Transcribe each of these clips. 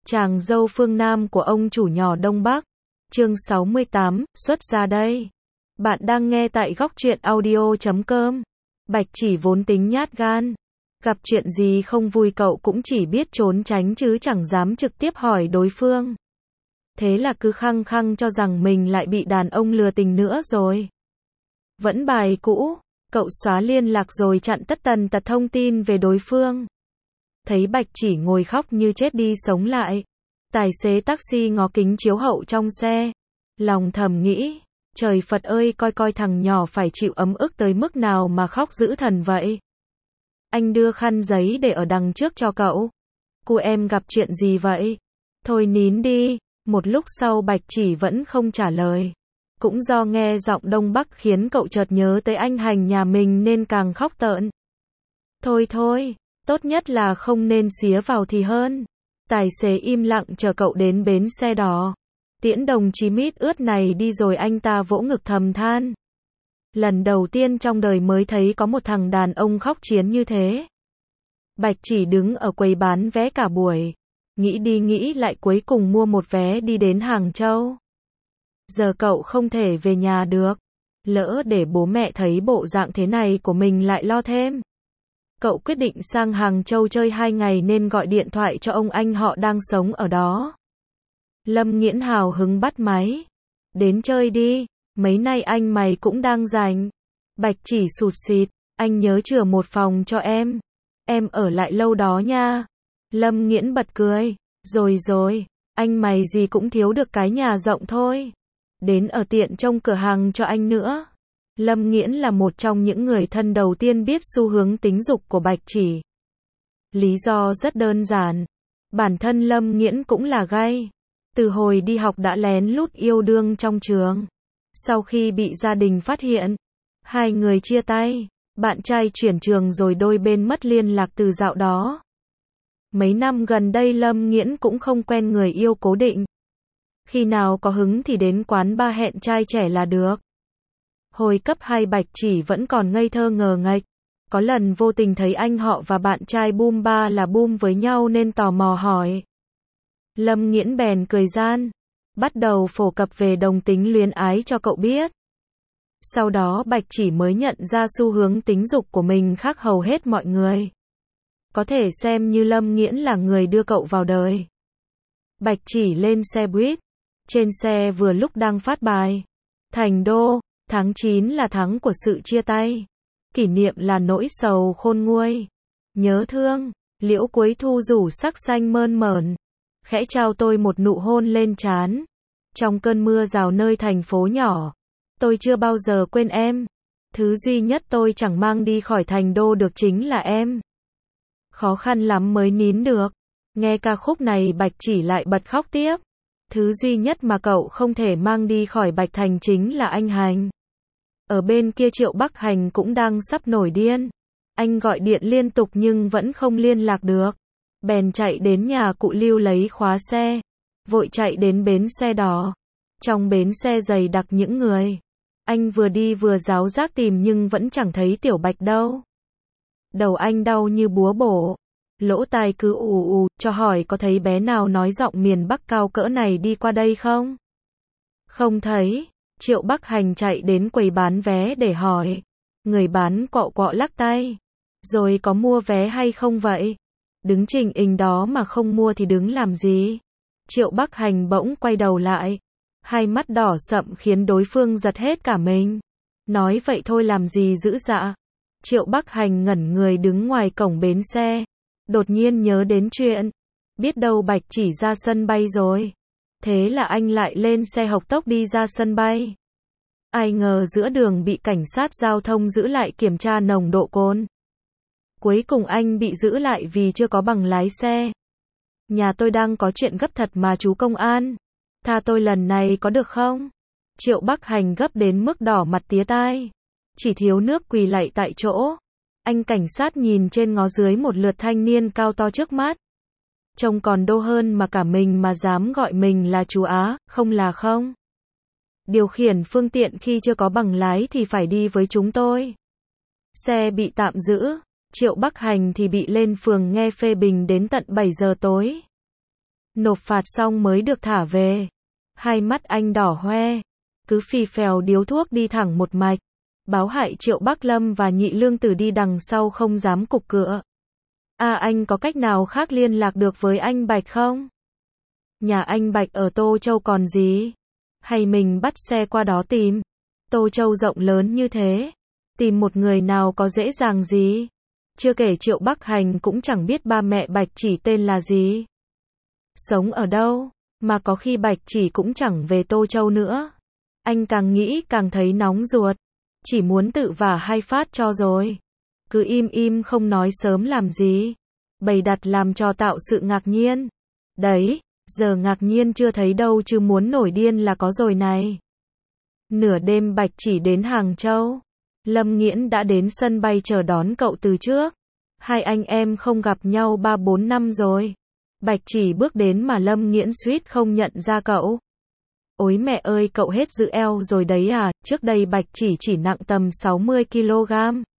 Chàng dâu phương Nam của ông chủ nhỏ Đông Bắc. Chương 68, xuất ra đây. Bạn đang nghe tại góc truyện audio.com. Bạch Chỉ vốn tính nhát gan. Gặp chuyện gì không vui cậu cũng chỉ biết trốn tránh chứ chẳng dám trực tiếp hỏi đối phương. Thế là cứ khăng khăng cho rằng mình lại bị đàn ông lừa tình nữa rồi. Vẫn bài cũ, cậu xóa liên lạc rồi chặn tất tần tật thông tin về đối phương. Thấy Bạch Chỉ ngồi khóc như chết đi sống lại. Tài xế taxi ngó kính chiếu hậu trong xe. Lòng thầm nghĩ, trời Phật ơi, coi coi thằng nhỏ phải chịu ấm ức tới mức nào mà khóc dữ thần vậy. Anh đưa khăn giấy để ở đằng trước cho cậu. Cô em gặp chuyện gì vậy? Thôi nín đi. Một lúc sau Bạch Chỉ vẫn không trả lời. Cũng do nghe giọng Đông Bắc khiến cậu chợt nhớ tới anh Hành nhà mình nên càng khóc tợn. Thôi thôi, tốt nhất là không nên xía vào thì hơn. Tài xế im lặng chờ cậu đến bến xe đỏ. Tiễn đồng chí mít ướt này đi rồi anh ta vỗ ngực thầm than. Lần đầu tiên trong đời mới thấy có một thằng đàn ông khóc chiến như thế. Bạch Chỉ đứng ở quầy bán vé cả buổi. Nghĩ đi nghĩ lại cuối cùng mua một vé đi đến Hàng Châu. Giờ cậu không thể về nhà được. Lỡ để bố mẹ thấy bộ dạng thế này của mình lại lo thêm. Cậu quyết định sang Hàng Châu chơi 2 ngày nên gọi điện thoại cho ông anh họ đang sống ở đó. Lâm Nghiễn hào hứng bắt máy. Đến chơi đi, mấy nay anh mày cũng đang rảnh. Bạch Chỉ sụt sịt, anh nhớ chừa một phòng cho em. Em ở lại lâu đó nha. Lâm Nghiễn bật cười. Rồi, anh mày gì cũng thiếu được cái nhà rộng thôi. Đến ở tiện trông cửa hàng cho anh nữa. Lâm Nghiễn là một trong những người thân đầu tiên biết xu hướng tính dục của Bạch Chỉ. Lý do rất đơn giản. Bản thân Lâm Nghiễn cũng là gay. Từ hồi đi học đã lén lút yêu đương trong trường. Sau khi bị gia đình phát hiện, hai người chia tay. Bạn trai chuyển trường rồi đôi bên mất liên lạc từ dạo đó. Mấy năm gần đây Lâm Nghiễn cũng không quen người yêu cố định. Khi nào có hứng thì đến quán bar hẹn trai trẻ là được. Hồi cấp 2 Bạch Chỉ vẫn còn ngây thơ ngờ nghệch. Có lần vô tình thấy anh họ và bạn trai boom bar là boom với nhau nên tò mò hỏi. Lâm Nghiễn bèn cười gian. Bắt đầu phổ cập về đồng tính luyến ái cho cậu biết. Sau đó Bạch Chỉ mới nhận ra xu hướng tính dục của mình khác hầu hết mọi người. Có thể xem như Lâm Nghiễn là người đưa cậu vào đời. Bạch Chỉ lên xe buýt. Trên xe vừa lúc đang phát bài. Thành đô, tháng 9 là tháng của sự chia tay. Kỷ niệm là nỗi sầu khôn nguôi. Nhớ thương, liễu cuối thu rủ sắc xanh mơn mởn. Khẽ trao tôi một nụ hôn lên trán. Trong cơn mưa rào nơi thành phố nhỏ. Tôi chưa bao giờ quên em. Thứ duy nhất tôi chẳng mang đi khỏi thành đô được chính là em. Khó khăn lắm mới nín được. Nghe ca khúc này Bạch Chỉ lại bật khóc tiếp. Thứ duy nhất mà cậu không thể mang đi khỏi Bạch Thành chính là anh Hành. Ở bên kia Triệu Bắc Hành cũng đang sắp nổi điên. Anh gọi điện liên tục nhưng vẫn không liên lạc được. Bèn chạy đến nhà cụ Lưu lấy khóa xe. Vội chạy đến bến xe đỏ. Trong bến xe dày đặc những người. Anh vừa đi vừa ráo rác tìm nhưng vẫn chẳng thấy Tiểu Bạch đâu. Đầu anh đau như búa bổ. Lỗ tai cứ ù cho hỏi có thấy bé nào nói giọng miền Bắc cao cỡ này đi qua đây không? Không thấy. Triệu Bắc Hành chạy đến quầy bán vé để hỏi. Người bán quọ quọ lắc tay. Rồi có mua vé hay không vậy? Đứng trình hình đó mà không mua thì đứng làm gì? Triệu Bắc Hành bỗng quay đầu lại. Hai mắt đỏ sậm khiến đối phương giật hết cả mình. Nói vậy thôi làm gì dữ dạ? Triệu Bắc Hành ngẩn người đứng ngoài cổng bến xe. Đột nhiên nhớ đến chuyện. Biết đâu Bạch Chỉ ra sân bay rồi. Thế là anh lại lên xe hộc tốc đi ra sân bay. Ai ngờ giữa đường bị cảnh sát giao thông giữ lại kiểm tra nồng độ cồn. Cuối cùng anh bị giữ lại vì chưa có bằng lái xe. Nhà tôi đang có chuyện gấp thật mà chú công an. Tha tôi lần này có được không? Triệu Bắc Hành gấp đến mức đỏ mặt tía tai. Chỉ thiếu nước quỳ lạy tại chỗ. Anh cảnh sát nhìn trên ngó dưới một lượt thanh niên cao to trước mắt. Trông còn đô hơn mà cả mình mà dám gọi mình là chú Á, không là không. Điều khiển phương tiện khi chưa có bằng lái thì phải đi với chúng tôi. Xe bị tạm giữ. Triệu Bắc Hành thì bị lên phường nghe phê bình đến tận 7 giờ tối. Nộp phạt xong mới được thả về. Hai mắt anh đỏ hoe, cứ phì phèo điếu thuốc đi thẳng một mạch. Báo hại Triệu Bắc Lâm và Nhị Lương Tử đi đằng sau không dám cục cựa. Anh có cách nào khác liên lạc được với anh Bạch không? Nhà anh Bạch ở Tô Châu còn gì? Hay mình bắt xe qua đó tìm? Tô Châu rộng lớn như thế, tìm một người nào có dễ dàng gì? Chưa kể Triệu Bắc Hành cũng chẳng biết ba mẹ Bạch Chỉ tên là gì. Sống ở đâu, mà có khi Bạch Chỉ cũng chẳng về Tô Châu nữa. Anh càng nghĩ càng thấy nóng ruột, chỉ muốn tự vả hai phát cho rồi. Cứ im im không nói sớm làm gì. Bày đặt làm cho tạo sự ngạc nhiên. Đấy, giờ ngạc nhiên chưa thấy đâu chứ muốn nổi điên là có rồi này. Nửa đêm Bạch Chỉ đến Hàng Châu. Lâm Nghiễn đã đến sân bay chờ đón cậu từ trước. Hai anh em không gặp nhau 3-4 năm rồi. Bạch Chỉ bước đến mà Lâm Nghiễn suýt không nhận ra cậu. Ôi mẹ ơi, cậu hết giữ eo rồi đấy à? Trước đây Bạch Chỉ nặng tầm 60 kg.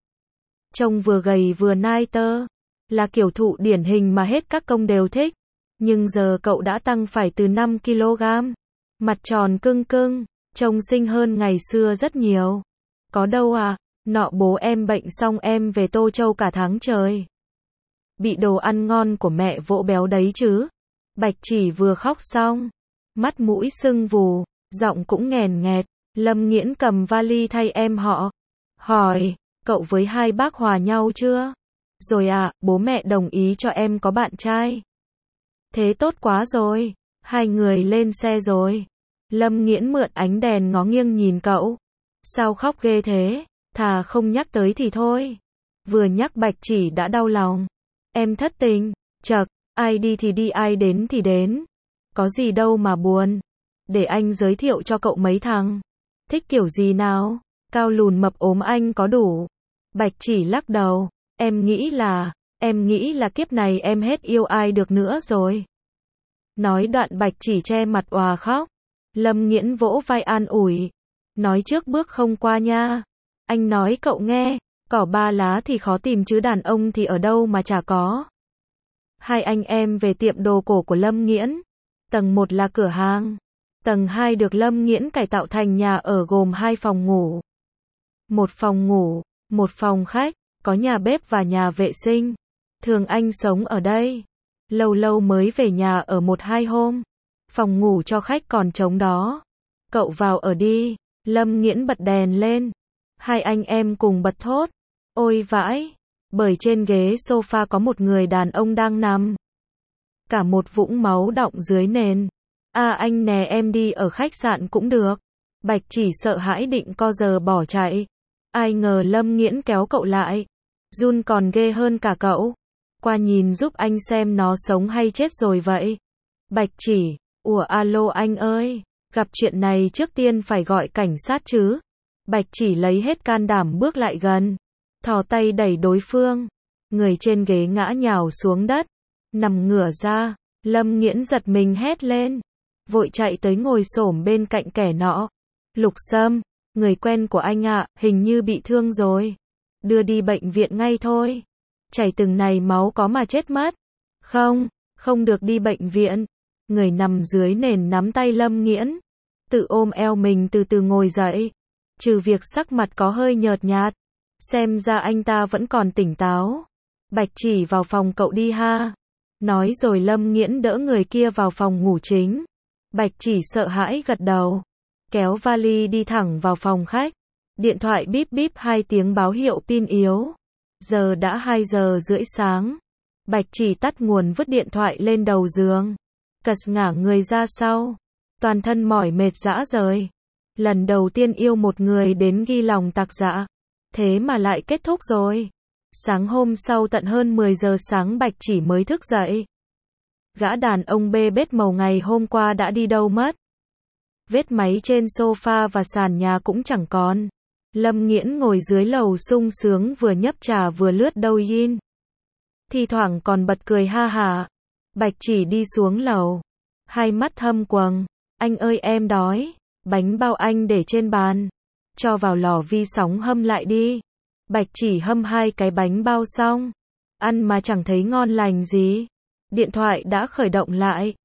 Trông vừa gầy vừa nai tơ. Là kiểu thụ điển hình mà hết các công đều thích. Nhưng giờ cậu đã tăng phải từ 5 kg. Mặt tròn cưng cưng, trông xinh hơn ngày xưa rất nhiều. Có đâu à, nọ bố em bệnh xong em về Tô Châu cả tháng trời. Bị đồ ăn ngon của mẹ vỗ béo đấy chứ. Bạch Chỉ vừa khóc xong, mắt mũi sưng vù, giọng cũng nghèn nghẹt. Lâm Nghiễn cầm vali thay em họ. Hỏi, cậu với hai bác hòa nhau chưa? Rồi à, bố mẹ đồng ý cho em có bạn trai. Thế tốt quá rồi, hai người lên xe rồi. Lâm Nghiễn mượn ánh đèn ngó nghiêng nhìn cậu. Sao khóc ghê thế, thà không nhắc tới thì thôi. Vừa nhắc Bạch Chỉ đã đau lòng. Em thất tình, chậc, ai đi thì đi ai đến thì đến. Có gì đâu mà buồn. Để anh giới thiệu cho cậu mấy thằng. Thích kiểu gì nào, cao lùn mập ốm anh có đủ. Bạch Chỉ lắc đầu, em nghĩ là kiếp này em hết yêu ai được nữa rồi. Nói đoạn Bạch Chỉ che mặt òa khóc. Lâm Nghiễn vỗ vai an ủi. Nói trước bước không qua nha. Anh nói cậu nghe, cỏ ba lá thì khó tìm chứ đàn ông thì ở đâu mà chả có. Hai anh em về tiệm đồ cổ của Lâm Nghiễn. Tầng 1 là cửa hàng. Tầng 2 được Lâm Nghiễn cải tạo thành nhà ở gồm 2 phòng ngủ. Một phòng ngủ, một phòng khách, có nhà bếp và nhà vệ sinh. Thường anh sống ở đây. Lâu lâu mới về nhà ở 1-2 hôm. Phòng ngủ cho khách còn trống đó. Cậu vào ở đi. Lâm Nghiễn bật đèn lên. Hai anh em cùng bật thốt. Ôi vãi. Bởi trên ghế sofa có một người đàn ông đang nằm. Cả một vũng máu đọng dưới nền. Anh nè em đi ở khách sạn cũng được. Bạch Chỉ sợ hãi định co giò bỏ chạy. Ai ngờ Lâm Nghiễn kéo cậu lại. Run còn ghê hơn cả cậu. Qua nhìn giúp anh xem nó sống hay chết rồi vậy. Bạch Chỉ, alo anh ơi. Gặp chuyện này trước tiên phải gọi cảnh sát chứ. Bạch Chỉ lấy hết can đảm bước lại gần. Thò tay đẩy đối phương. Người trên ghế ngã nhào xuống đất. Nằm ngửa ra. Lâm Nghiễn giật mình hét lên. Vội chạy tới ngồi xổm bên cạnh kẻ nọ. Lục Sâm, người quen của anh ạ, hình như bị thương rồi. Đưa đi bệnh viện ngay thôi. Chảy từng này máu có mà chết mất. Không được đi bệnh viện. Người nằm dưới nền nắm tay Lâm Nghiễn. Tự ôm eo mình từ từ ngồi dậy. Trừ việc sắc mặt có hơi nhợt nhạt. Xem ra anh ta vẫn còn tỉnh táo. Bạch Chỉ vào phòng cậu đi ha. Nói rồi Lâm Nghiễn đỡ người kia vào phòng ngủ chính. Bạch Chỉ sợ hãi gật đầu. Kéo vali đi thẳng vào phòng khách. Điện thoại bíp bíp 2 tiếng báo hiệu pin yếu. Giờ đã 2 giờ rưỡi sáng. Bạch Chỉ tắt nguồn vứt điện thoại lên đầu giường. Cật ngả người ra sau. Toàn thân mỏi mệt rã rời. Lần đầu tiên yêu một người đến ghi lòng tạc dạ. Thế mà lại kết thúc rồi. Sáng hôm sau tận hơn 10 giờ sáng Bạch Chỉ mới thức dậy. Gã đàn ông bê bết màu ngày hôm qua đã đi đâu mất. Vết máy trên sofa và sàn nhà cũng chẳng còn. Lâm Nghiễn ngồi dưới lầu sung sướng vừa nhấp trà vừa lướt Douyin. Thi thoảng còn bật cười ha hả. Bạch Chỉ đi xuống lầu. Hai mắt thâm quầng. Anh ơi em đói. Bánh bao anh để trên bàn. Cho vào lò vi sóng hâm lại đi. Bạch Chỉ hâm 2 cái bánh bao xong. Ăn mà chẳng thấy ngon lành gì. Điện thoại đã khởi động lại.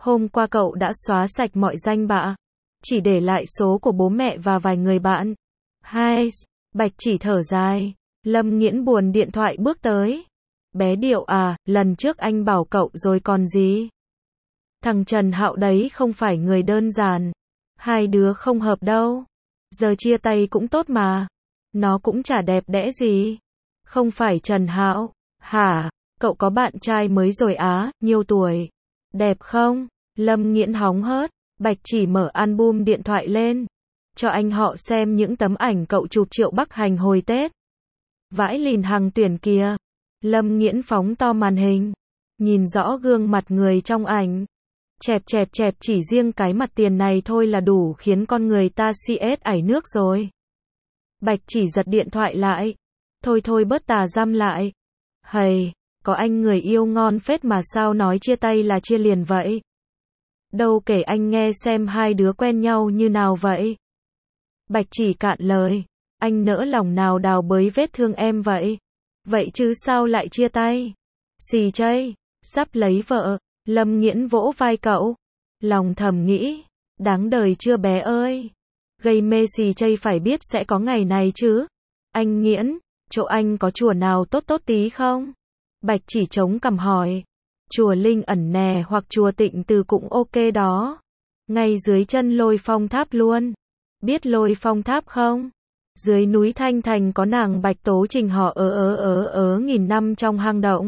Hôm qua cậu đã xóa sạch mọi danh bạ, chỉ để lại số của bố mẹ và vài người bạn. Hai, Bạch Chỉ thở dài. Lâm Nghiễn buồn điện thoại bước tới. Bé Điệu à, lần trước anh bảo cậu rồi còn gì? Thằng Trần Hạo đấy không phải người đơn giản. Hai đứa không hợp đâu. Giờ chia tay cũng tốt mà. Nó cũng chả đẹp đẽ gì. Không phải Trần Hạo. Hả? Cậu có bạn trai mới rồi á, nhiêu tuổi? Đẹp không? Lâm Nghiễn hóng hớt. Bạch Chỉ mở album điện thoại lên. Cho anh họ xem những tấm ảnh cậu chụp Triệu Bắc Hành hồi Tết. Vãi lìn Hằng Tuyển kìa. Lâm Nghiễn phóng to màn hình. Nhìn rõ gương mặt người trong ảnh. Chẹp chẹp chẹp, chỉ riêng cái mặt tiền này thôi là đủ khiến con người ta CS ảy nước rồi. Bạch Chỉ giật điện thoại lại. Thôi thôi bớt tà dăm lại. Hầy, có anh người yêu ngon phết mà sao nói chia tay là chia liền vậy? Đâu kể anh nghe xem hai đứa quen nhau như nào vậy? Bạch Chỉ cạn lời. Anh nỡ lòng nào đào bới vết thương em vậy? Vậy chứ sao lại chia tay? Xì chây, sắp lấy vợ. Lâm Nghiễn vỗ vai cậu. Lòng thầm nghĩ, đáng đời chưa bé ơi. Gây mê xì chây phải biết sẽ có ngày này chứ. Anh Nghiễn, chỗ anh có chùa nào tốt tốt tí không? Bạch Chỉ chống cằm hỏi. Chùa Linh Ẩn nè hoặc chùa Tịnh Từ cũng ok đó. Ngay dưới chân Lôi Phong Tháp luôn. Biết Lôi Phong Tháp không? Dưới núi Thanh Thành có nàng Bạch Tố Trình họ nghìn năm trong hang động.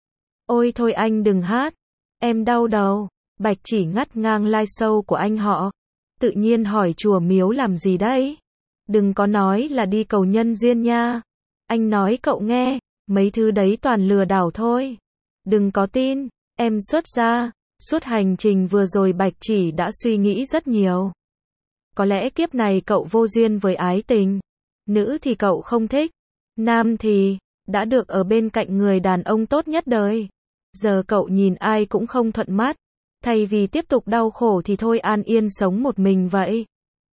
Ôi thôi anh đừng hát. Em đau đầu. Bạch Chỉ ngắt ngang live show của anh họ. Tự nhiên hỏi chùa miếu làm gì đấy? Đừng có nói là đi cầu nhân duyên nha. Anh nói cậu nghe, mấy thứ đấy toàn lừa đảo thôi. Đừng có tin, em xuất gia. Suốt hành trình vừa rồi Bạch Chỉ đã suy nghĩ rất nhiều. Có lẽ kiếp này cậu vô duyên với ái tình. Nữ thì cậu không thích. Nam thì, đã được ở bên cạnh người đàn ông tốt nhất đời. Giờ cậu nhìn ai cũng không thuận mắt. Thay vì tiếp tục đau khổ thì thôi an yên sống một mình vậy.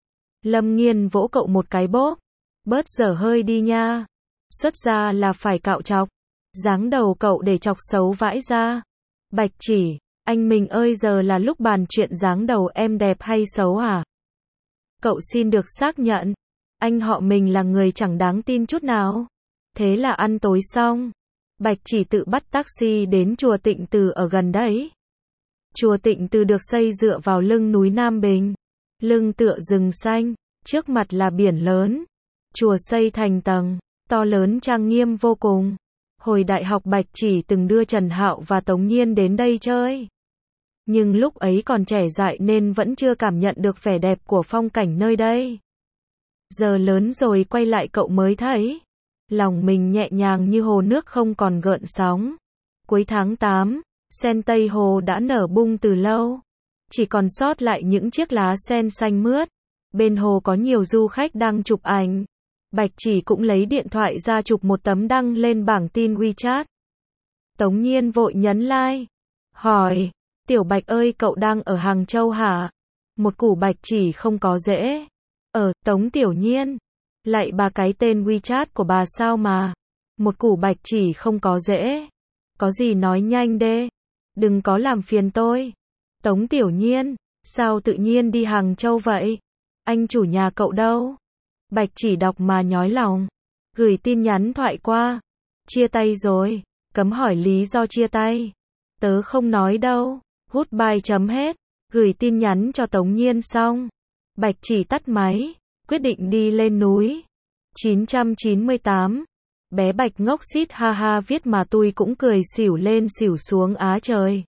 Lâm Nghiên vỗ cậu một cái bóp. Bớt dở hơi đi nha. Xuất gia là phải cạo chọc. Dáng đầu cậu để chọc xấu vãi ra. Bạch Chỉ, anh mình ơi giờ là lúc bàn chuyện dáng đầu em đẹp hay xấu hả? Cậu xin được xác nhận. Anh họ mình là người chẳng đáng tin chút nào. Thế là ăn tối xong. Bạch Chỉ tự bắt taxi đến chùa Tịnh Từ ở gần đấy. Chùa Tịnh Từ được xây dựa vào lưng núi Nam Bình. Lưng tựa rừng xanh, trước mặt là biển lớn. Chùa xây thành tầng, to lớn trang nghiêm vô cùng. Hồi đại học Bạch Chỉ từng đưa Trần Hạo và Tống Nhiên đến đây chơi. Nhưng lúc ấy còn trẻ dại nên vẫn chưa cảm nhận được vẻ đẹp của phong cảnh nơi đây. Giờ lớn rồi quay lại cậu mới thấy. Lòng mình nhẹ nhàng như hồ nước không còn gợn sóng. Cuối tháng 8, sen Tây Hồ đã nở bung từ lâu. Chỉ còn sót lại những chiếc lá sen xanh mướt. Bên hồ có nhiều du khách đang chụp ảnh. Bạch Chỉ cũng lấy điện thoại ra chụp một tấm đăng lên bảng tin WeChat. Tống Nhiên vội nhấn like. Hỏi, Tiểu Bạch ơi cậu đang ở Hàng Châu hả? Một củ Bạch Chỉ không có dễ. Tống Tiểu Nhiên. Lại bà cái tên WeChat của bà sao mà. Một củ Bạch Chỉ không có dễ. Có gì nói nhanh đê. Đừng có làm phiền tôi. Tống Tiểu Nhiên, sao tự nhiên đi Hàng Châu vậy? Anh chủ nhà cậu đâu? Bạch Chỉ đọc mà nhói lòng. Gửi tin nhắn thoại qua. Chia tay rồi. Cấm hỏi lý do chia tay. Tớ không nói đâu. Goodbye chấm hết. Gửi tin nhắn cho Tống Nhiên xong. Bạch Chỉ tắt máy. Quyết định đi lên núi. 998. Bé Bạch ngốc xít ha ha viết mà tôi cũng cười xỉu lên xỉu xuống á trời.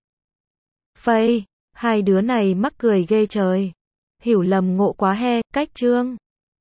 Phây, hai đứa này mắc cười ghê trời. Hiểu lầm ngộ quá he, cách chương.